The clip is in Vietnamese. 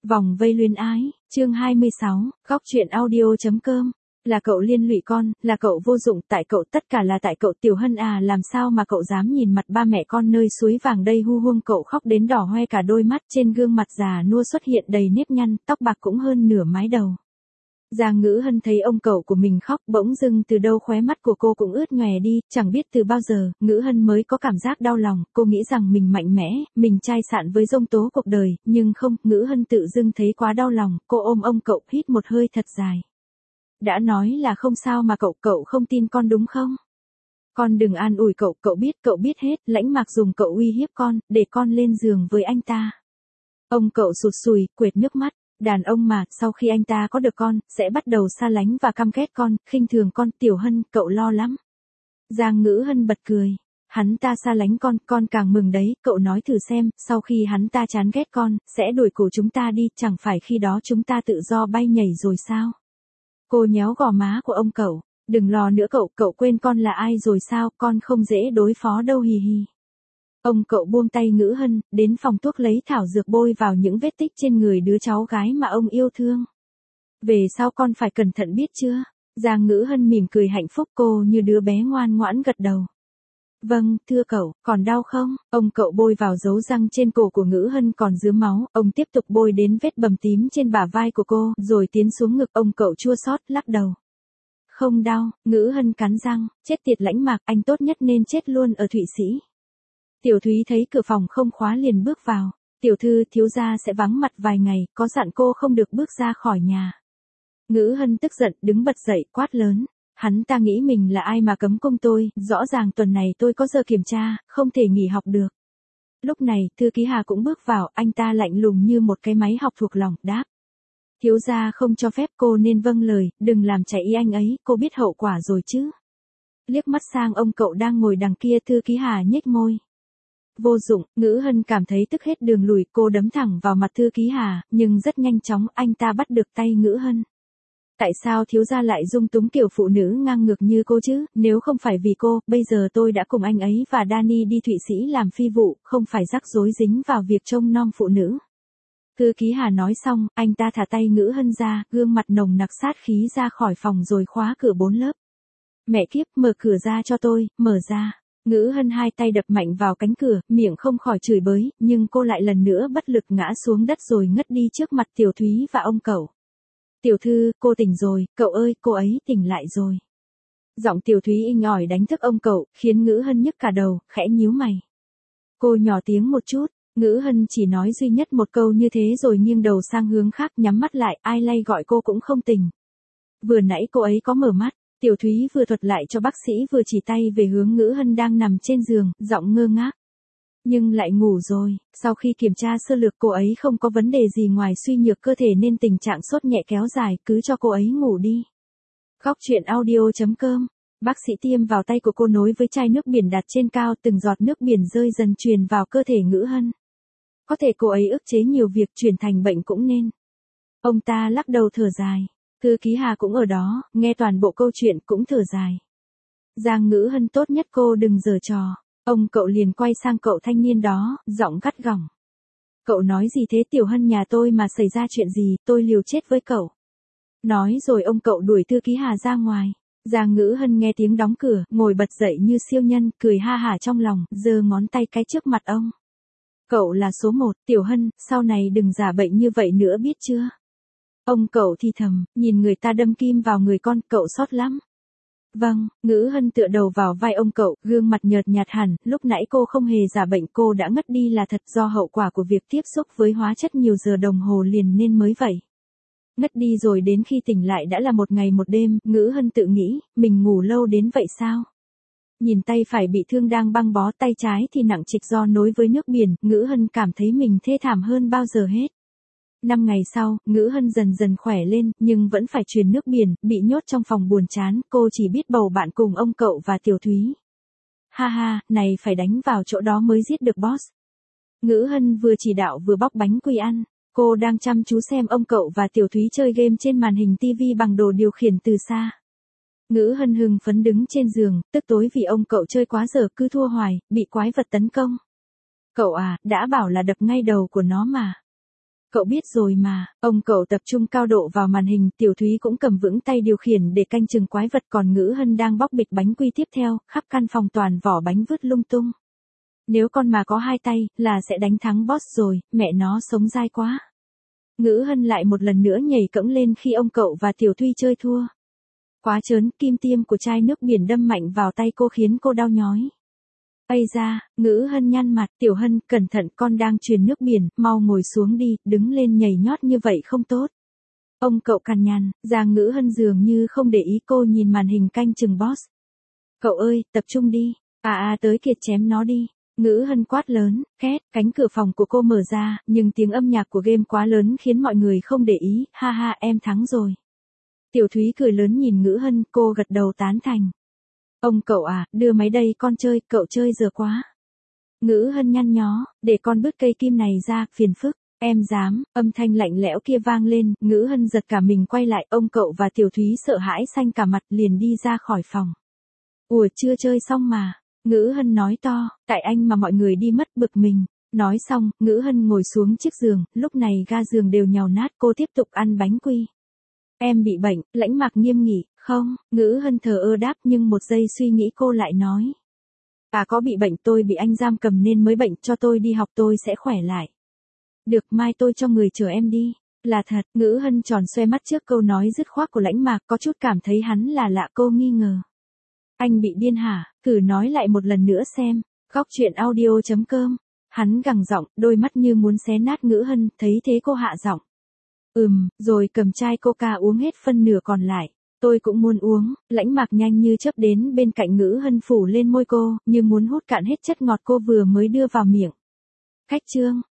Vòng vây luyến ái, chương 26, góc chuyện audio.com. Là cậu liên lụy con, là cậu vô dụng, tại cậu, tất cả là tại cậu. Tiểu Hân à, làm sao mà cậu dám nhìn mặt ba mẹ con nơi suối vàng đây hu huông. Cậu khóc đến đỏ hoe cả đôi mắt, trên gương mặt già nua xuất hiện đầy nếp nhăn, tóc bạc cũng hơn nửa mái đầu. Giang Ngữ Hân thấy ông cậu của mình khóc, bỗng dưng từ đâu khóe mắt của cô cũng ướt nhòe đi, chẳng biết từ bao giờ, Ngữ Hân mới có cảm giác đau lòng. Cô nghĩ rằng mình mạnh mẽ, mình chai sạn với giông tố cuộc đời, nhưng không, Ngữ Hân tự dưng thấy quá đau lòng, cô ôm ông cậu, hít một hơi thật dài. Đã nói là không sao mà cậu không tin con đúng không? Con đừng an ủi cậu biết hết, Lãnh Mạc dùng cậu uy hiếp con, để con lên giường với anh ta. Ông cậu sụt sùi, quệt nước mắt. Đàn ông mà, sau khi anh ta có được con, sẽ bắt đầu xa lánh và căm ghét con, khinh thường con. Tiểu Hân, cậu lo lắm. Giang Ngữ Hân bật cười. Hắn ta xa lánh con càng mừng đấy, cậu nói thử xem, sau khi hắn ta chán ghét con, sẽ đuổi cổ chúng ta đi, chẳng phải khi đó chúng ta tự do bay nhảy rồi sao? Cô nhéo gò má của ông cậu. Đừng lo nữa cậu quên con là ai rồi sao, con không dễ đối phó đâu hì hì. Ông cậu buông tay Ngữ Hân, đến phòng thuốc lấy thảo dược bôi vào những vết tích trên người đứa cháu gái mà ông yêu thương. Về sau con phải cẩn thận biết chưa? Giang Ngữ Hân mỉm cười hạnh phúc, cô như đứa bé ngoan ngoãn gật đầu. Vâng, thưa cậu, còn đau không? Ông cậu bôi vào dấu răng trên cổ của Ngữ Hân còn rứa máu, ông tiếp tục bôi đến vết bầm tím trên bả vai của cô, rồi tiến xuống ngực. Ông cậu chua xót lắc đầu. Không đau, Ngữ Hân cắn răng, chết tiệt Lãnh Mạc, anh tốt nhất nên chết luôn ở Thụy Sĩ. Tiểu Thúy thấy cửa phòng không khóa liền bước vào. Tiểu thư, thiếu gia sẽ vắng mặt vài ngày, có dặn cô không được bước ra khỏi nhà. Ngữ Hân tức giận, đứng bật dậy, quát lớn. Hắn ta nghĩ mình là ai mà cấm công tôi, rõ ràng tuần này tôi có giờ kiểm tra, không thể nghỉ học được. Lúc này, thư ký Hà cũng bước vào, anh ta lạnh lùng như một cái máy học thuộc lòng, đáp. Thiếu gia không cho phép, cô nên vâng lời, đừng làm chạy ý anh ấy, cô biết hậu quả rồi chứ. Liếc mắt sang ông cậu đang ngồi đằng kia, thư ký Hà nhếch môi. Vô dụng, Ngữ Hân cảm thấy tức hết đường lùi, cô đấm thẳng vào mặt thư ký Hà, nhưng rất nhanh chóng anh ta bắt được tay Ngữ Hân. Tại sao thiếu gia lại dung túng kiểu phụ nữ ngang ngược như cô chứ, nếu không phải vì cô, bây giờ tôi đã cùng anh ấy và Danny đi Thụy Sĩ làm phi vụ, không phải rắc rối dính vào việc trông nom phụ nữ. Thư ký Hà nói xong, anh ta thả tay Ngữ Hân ra, gương mặt nồng nặc sát khí ra khỏi phòng rồi khóa cửa 4 lớp. Mẹ kiếp, mở cửa ra cho tôi, mở ra. Ngữ Hân hai tay đập mạnh vào cánh cửa, miệng không khỏi chửi bới, nhưng cô lại lần nữa bất lực ngã xuống đất rồi ngất đi trước mặt Tiểu Thúy và ông cậu. Tiểu thư, cô tỉnh rồi, cậu ơi, cô ấy tỉnh lại rồi. Giọng Tiểu Thúy inh ỏi đánh thức ông cậu, khiến Ngữ Hân nhức cả đầu, khẽ nhíu mày. Cô nhỏ tiếng một chút, Ngữ Hân chỉ nói duy nhất một câu như thế rồi nghiêng đầu sang hướng khác, nhắm mắt lại, ai lay gọi cô cũng không tỉnh. Vừa nãy cô ấy có mở mắt. Tiểu Thúy vừa thuật lại cho bác sĩ vừa chỉ tay về hướng Ngữ Hân đang nằm trên giường, giọng ngơ ngác. Nhưng lại ngủ rồi, sau khi kiểm tra sơ lược cô ấy không có vấn đề gì ngoài suy nhược cơ thể nên tình trạng sốt nhẹ kéo dài, cứ cho cô ấy ngủ đi. Góc chuyện audio.com. Bác sĩ tiêm vào tay của cô nối với chai nước biển đặt trên cao, từng giọt nước biển rơi dần truyền vào cơ thể Ngữ Hân. Có thể cô ấy ức chế nhiều việc, chuyển thành bệnh cũng nên. Ông ta lắc đầu thở dài. Thư ký Hà cũng ở đó, nghe toàn bộ câu chuyện cũng thở dài. Giang Ngữ Hân, tốt nhất cô đừng giở trò. Ông cậu liền quay sang cậu thanh niên đó, giọng gắt gỏng. Cậu nói gì thế? Tiểu Hân nhà tôi mà xảy ra chuyện gì, tôi liều chết với cậu. Nói rồi ông cậu đuổi thư ký Hà ra ngoài. Giang Ngữ Hân nghe tiếng đóng cửa, ngồi bật dậy như siêu nhân, cười ha hả trong lòng, giơ ngón tay cái trước mặt ông. Cậu là số 1, Tiểu Hân, sau này đừng giả bệnh như vậy nữa biết chưa? Ông cậu thì thầm, nhìn người ta đâm kim vào người con, cậu sót lắm. Vâng, Ngữ Hân tựa đầu vào vai ông cậu, gương mặt nhợt nhạt hẳn, lúc nãy cô không hề giả bệnh, cô đã ngất đi là thật, do hậu quả của việc tiếp xúc với hóa chất nhiều giờ đồng hồ liền nên mới vậy. Ngất đi rồi đến khi tỉnh lại đã là một ngày một đêm, Ngữ Hân tự nghĩ, mình ngủ lâu đến vậy sao? Nhìn tay phải bị thương đang băng bó, tay trái thì nặng trịch do nối với nước biển, Ngữ Hân cảm thấy mình thê thảm hơn bao giờ hết. 5 ngày sau, Ngữ Hân dần dần khỏe lên, nhưng vẫn phải truyền nước biển, bị nhốt trong phòng buồn chán, cô chỉ biết bầu bạn cùng ông cậu và Tiểu Thúy. Ha ha, này phải đánh vào chỗ đó mới giết được boss. Ngữ Hân vừa chỉ đạo vừa bóc bánh quy ăn, cô đang chăm chú xem ông cậu và Tiểu Thúy chơi game trên màn hình TV bằng đồ điều khiển từ xa. Ngữ Hân hưng phấn đứng trên giường, tức tối vì ông cậu chơi quá giờ cứ thua hoài, bị quái vật tấn công. Cậu à, đã bảo là đập ngay đầu của nó mà. Cậu biết rồi mà, ông cậu tập trung cao độ vào màn hình, Tiểu Thúy cũng cầm vững tay điều khiển để canh chừng quái vật, còn Ngữ Hân đang bóc bịch bánh quy tiếp theo, khắp căn phòng toàn vỏ bánh vứt lung tung. Nếu con mà có 2 tay, là sẽ đánh thắng boss rồi, mẹ nó sống dai quá. Ngữ Hân lại một lần nữa nhảy cẫng lên khi ông cậu và Tiểu Thúy chơi thua. Quá trớn, kim tiêm của chai nước biển đâm mạnh vào tay cô khiến cô đau nhói. Ây da, Ngữ Hân nhăn mặt, Tiểu Hân, cẩn thận, con đang truyền nước biển, mau ngồi xuống đi, đứng lên nhảy nhót như vậy không tốt. Ông cậu cằn nhằn, Giang Ngữ Hân dường như không để ý cô, nhìn màn hình canh chừng boss. Cậu ơi, tập trung đi, tới kìa, chém nó đi. Ngữ Hân quát lớn, két, cánh cửa phòng của cô mở ra, nhưng tiếng âm nhạc của game quá lớn khiến mọi người không để ý, ha ha, em thắng rồi. Tiểu Thúy cười lớn nhìn Ngữ Hân, cô gật đầu tán thành. Ông cậu đưa máy đây con chơi, cậu chơi giờ quá. Ngữ Hân nhăn nhó, để con bứt cây kim này ra, phiền phức. Em dám, âm thanh lạnh lẽo kia vang lên, Ngữ Hân giật cả mình quay lại, ông cậu và Tiểu Thúy sợ hãi xanh cả mặt liền đi ra khỏi phòng. Ủa, chưa chơi xong mà. Ngữ Hân nói to, tại anh mà mọi người đi mất, bực mình. Nói xong, Ngữ Hân ngồi xuống chiếc giường, lúc này ga giường đều nhào nát, cô tiếp tục ăn bánh quy. Em bị bệnh, Lãnh Mạc nghiêm nghị, không, Ngữ Hân thờ ơ đáp, nhưng một giây suy nghĩ cô lại nói. Có bị bệnh, tôi bị anh giam cầm nên mới bệnh, cho tôi đi học tôi sẽ khỏe lại. Được, mai tôi cho người chở em đi. Là thật, Ngữ Hân tròn xoe mắt trước câu nói dứt khoát của Lãnh Mạc, có chút cảm thấy hắn là lạ, cô nghi ngờ. Anh bị điên hả, thử nói lại một lần nữa xem. Góc truyện audio.com. Hắn gằn giọng, đôi mắt như muốn xé nát Ngữ Hân, thấy thế cô hạ giọng. Rồi cầm chai coca uống hết phân nửa còn lại. Tôi cũng muốn uống. Lãnh Mạc nhanh như chớp đến bên cạnh Ngữ Hân, phủ lên môi cô, như muốn hút cạn hết chất ngọt cô vừa mới đưa vào miệng. Khách chương.